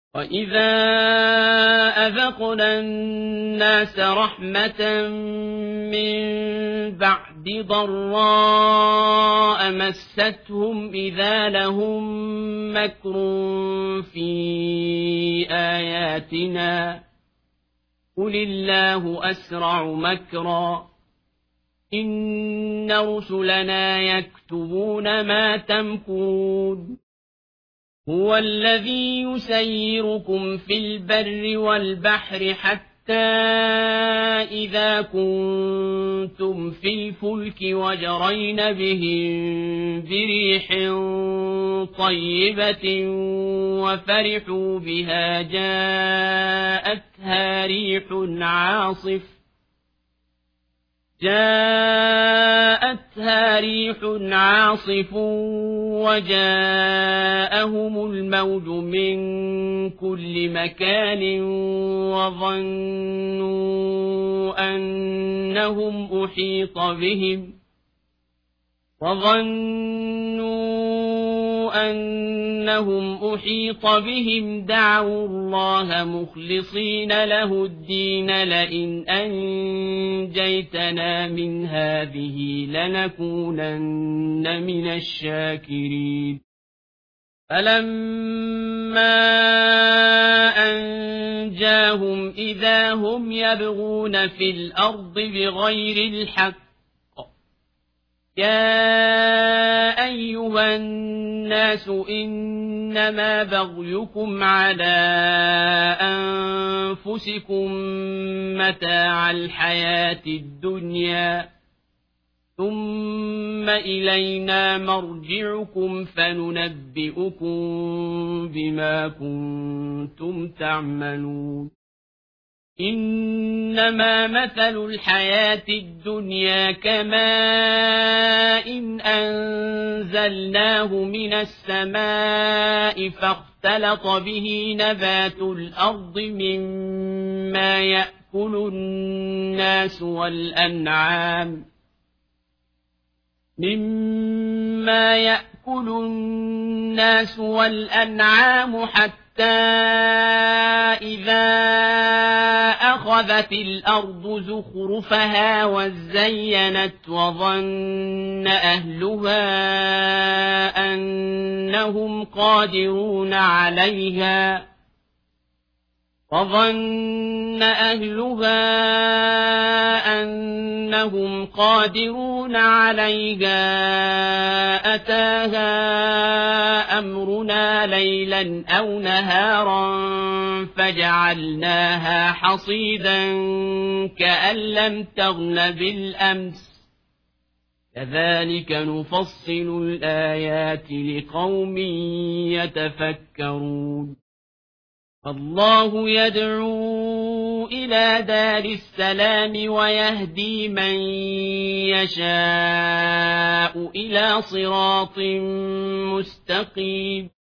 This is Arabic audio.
وَإِذَا أَذَقْنَا النَّاسَ رَحْمَةً مِّن بَعْدِ ضَرَّاءَ مَسَّتْهُمْ إِذَا لَهُم مَّكْرٌ فِي آيَاتِنَا قُلِ اللَّهُ أَسْرَعُ مَكْرًا إِنَّ رُسُلَنَا يَكْتُبُونَ مَا تَمْكُرُونَ هُوَ الَّذِي يُسَيِّرُكُمْ فِي الْبَرِّ وَالْبَحْرِ حَتَّىٰ إِذَا كُنتُمْ فِي الْفُلْكِ وَجَرَيْنَ بِهِم بِرِيحٍ طَيِّبَةٍ وَفَرِحُوا بِهَا جَاءَتْهَا ريح عاصف وجاءهم الموج من كل مكان وظنوا أنهم أحيط بهم دعوا الله مخلصين له الدين لئن أنجيتنا من هذه لنكونن من الشاكرين فلما أنجاهم إذا هم يبغون في الأرض بغير الحق يا أيها الناس إنما بغيكم على أنفسكم متاع الحياة الدنيا ثم إلينا مرجعكم فننبئكم بما كنتم تعملون إنما مثل الحياة الدنيا كماء أنزلناه من السماء فاختلط به نبات الأرض مما يأكل الناس والأنعام حتى إذا أخذت الأرض زخرفها وزينت وظن أهلها أنهم قادرون عليها أتاها أمرنا ليلا أو نهارا فجعلناها حصيدا كأن لم تغن بالأمس كذلك نفصل الآيات لقوم يتفكرون الله يدعو إلى دار السلام ويهدي من يشاء إلى صراط مستقيم